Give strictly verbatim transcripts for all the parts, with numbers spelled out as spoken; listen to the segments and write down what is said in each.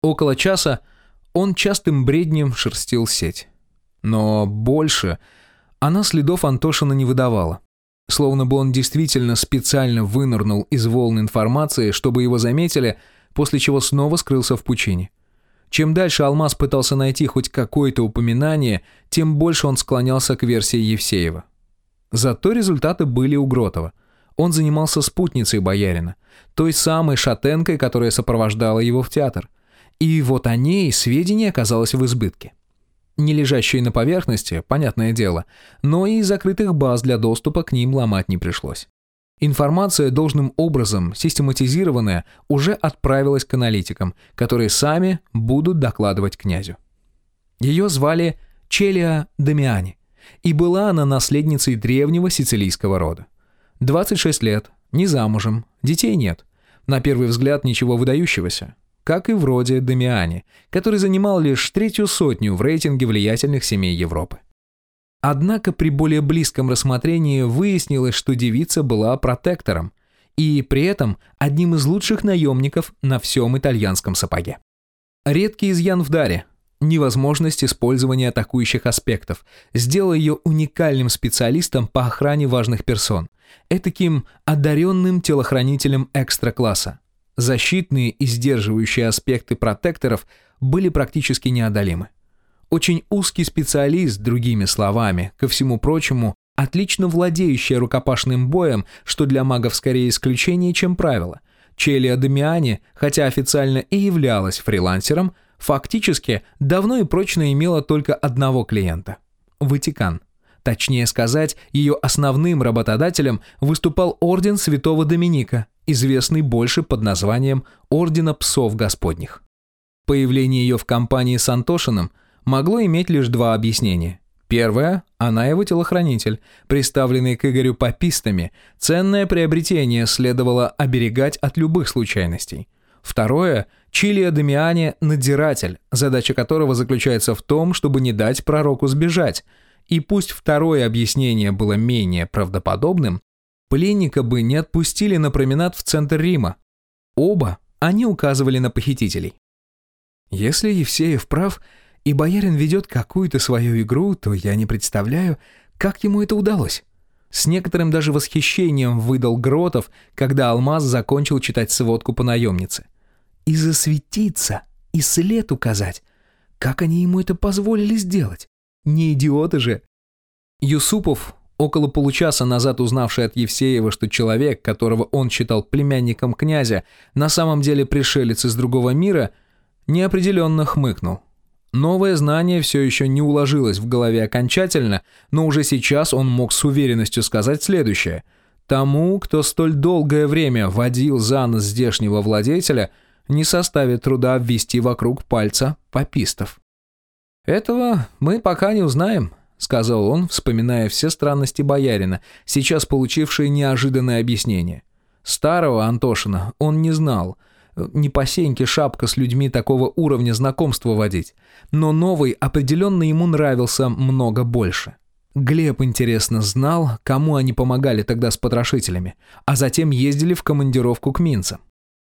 Около часа он частым бреднем шерстил сеть. Но больше она следов Антошина не выдавала. Словно бы он действительно специально вынырнул из волн информации, чтобы его заметили, после чего снова скрылся в пучине. Чем дальше Алмаз пытался найти хоть какое-то упоминание, тем больше он склонялся к версии Евсеева. Зато результаты были у Гротова. Он занимался спутницей боярина, той самой шатенкой, которая сопровождала его в театр. И вот о ней сведений оказалось в избытке. Не лежащие на поверхности, понятное дело, но и закрытых баз для доступа к ним ломать не пришлось. Информация, должным образом систематизированная, уже отправилась к аналитикам, которые сами будут докладывать князю. Ее звали Челия Дамиани, и была она наследницей древнего сицилийского рода. двадцать шесть лет, не замужем, детей нет. На первый взгляд ничего выдающегося. Как и вроде Дамиани, который занимал лишь третью сотню в рейтинге влиятельных семей Европы. Однако при более близком рассмотрении выяснилось, что девица была протектором и при этом одним из лучших наемников на всем итальянском сапоге. Редкий изъян в даре, невозможность использования атакующих аспектов, сделала ее уникальным специалистом по охране важных персон, этаким одаренным телохранителем экстра-класса. Защитные и сдерживающие аспекты протекторов были практически неодолимы. Очень узкий специалист, другими словами, ко всему прочему, отлично владеющая рукопашным боем, что для магов скорее исключение, чем правило. Челия Дамиани, хотя официально и являлась фрилансером, фактически давно и прочно имела только одного клиента – Ватикан. Точнее сказать, ее основным работодателем выступал орден Святого Доминика, известный больше под названием Ордена Псов Господних. Появление ее в компании с Антошиным могло иметь лишь два объяснения. Первое – она его телохранитель, приставленный к Игорю папистами, ценное приобретение следовало оберегать от любых случайностей. Второе – Челия Дамиани – надзиратель, задача которого заключается в том, чтобы не дать пророку сбежать. И пусть второе объяснение было менее правдоподобным, пленника бы не отпустили на променад в центр Рима. Оба они указывали на похитителей. Если Евсеев прав, и боярин ведет какую-то свою игру, то я не представляю, как ему это удалось. С некоторым даже восхищением выдал Гротов, когда Алмаз закончил читать сводку по наемнице. И засветиться, и след указать. Как они ему это позволили сделать? Не идиоты же. Юсупов, около получаса назад узнавший от Евсеева, что человек, которого он считал племянником князя, на самом деле пришелец из другого мира, неопределенно хмыкнул. Новое знание все еще не уложилось в голове окончательно, но уже сейчас он мог с уверенностью сказать следующее. Тому, кто столь долгое время водил за нос здешнего владетеля, не составит труда обвести вокруг пальца папистов. «Этого мы пока не узнаем», — сказал он, вспоминая все странности боярина, сейчас получившие неожиданное объяснение. Старого Антошина он не знал. Не по сеньке шапка с людьми такого уровня знакомства водить. Но новый определенно ему нравился много больше. Глеб, интересно, знал, кому они помогали тогда с потрошителями, а затем ездили в командировку к минцам.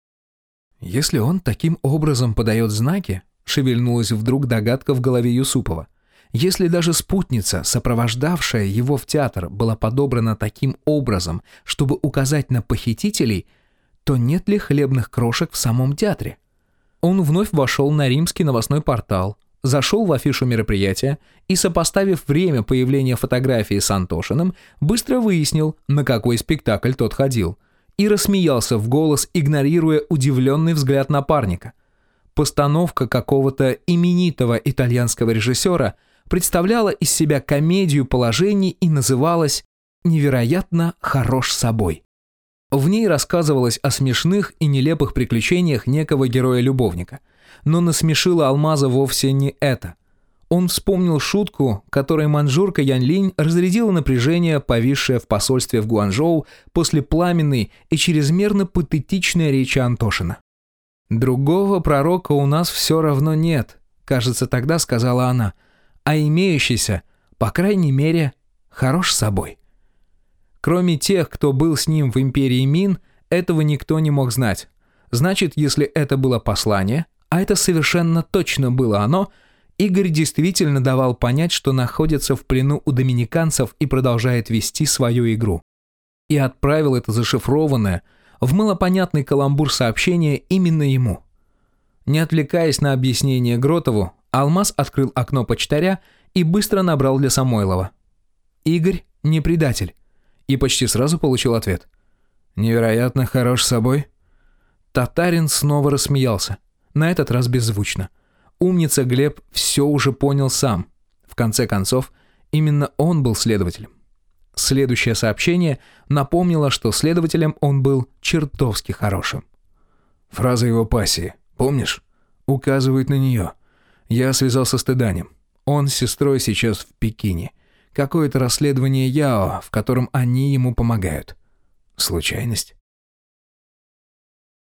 Если он таким образом подает знаки, шевельнулась вдруг догадка в голове Юсупова. Если даже спутница, сопровождавшая его в театр, была подобрана таким образом, чтобы указать на похитителей, то нет ли хлебных крошек в самом театре? Он вновь вошел на римский новостной портал, зашел в афишу мероприятия и, сопоставив время появления фотографии с Антошиным, быстро выяснил, на какой спектакль тот ходил, и рассмеялся в голос, игнорируя удивленный взгляд напарника. Постановка какого-то именитого итальянского режиссера представляла из себя комедию положений и называлась «Невероятно хорош собой». В ней рассказывалось о смешных и нелепых приключениях некого героя-любовника. Но насмешило Алмаза вовсе не это. Он вспомнил шутку, которой маньчжурка Янь-Линь разрядила напряжение, повисшее в посольстве в Гуанчжоу после пламенной и чрезмерно патетичной речи Антошина. «Другого пророка у нас все равно нет», кажется, тогда сказала она, а имеющийся, по крайней мере, хорош собой. Кроме тех, кто был с ним в империи Мин, этого никто не мог знать. Значит, если это было послание, а это совершенно точно было оно, Игорь действительно давал понять, что находится в плену у доминиканцев и продолжает вести свою игру. И отправил это зашифрованное, в малопонятный каламбур сообщение именно ему. Не отвлекаясь на объяснение Гротову, Алмаз открыл окно почтаря и быстро набрал для Самойлова. «Игорь не предатель». И почти сразу получил ответ. «Невероятно хорош собой». Татарин снова рассмеялся, на этот раз беззвучно. Умница Глеб все уже понял сам. В конце концов, именно он был следователем. Следующее сообщение напомнило, что следователем он был чертовски хорошим. Фраза его пассии, помнишь? Указывает на нее. Я связался с Теданем. Он с сестрой сейчас в Пекине. Какое-то расследование Яо, в котором они ему помогают. Случайность?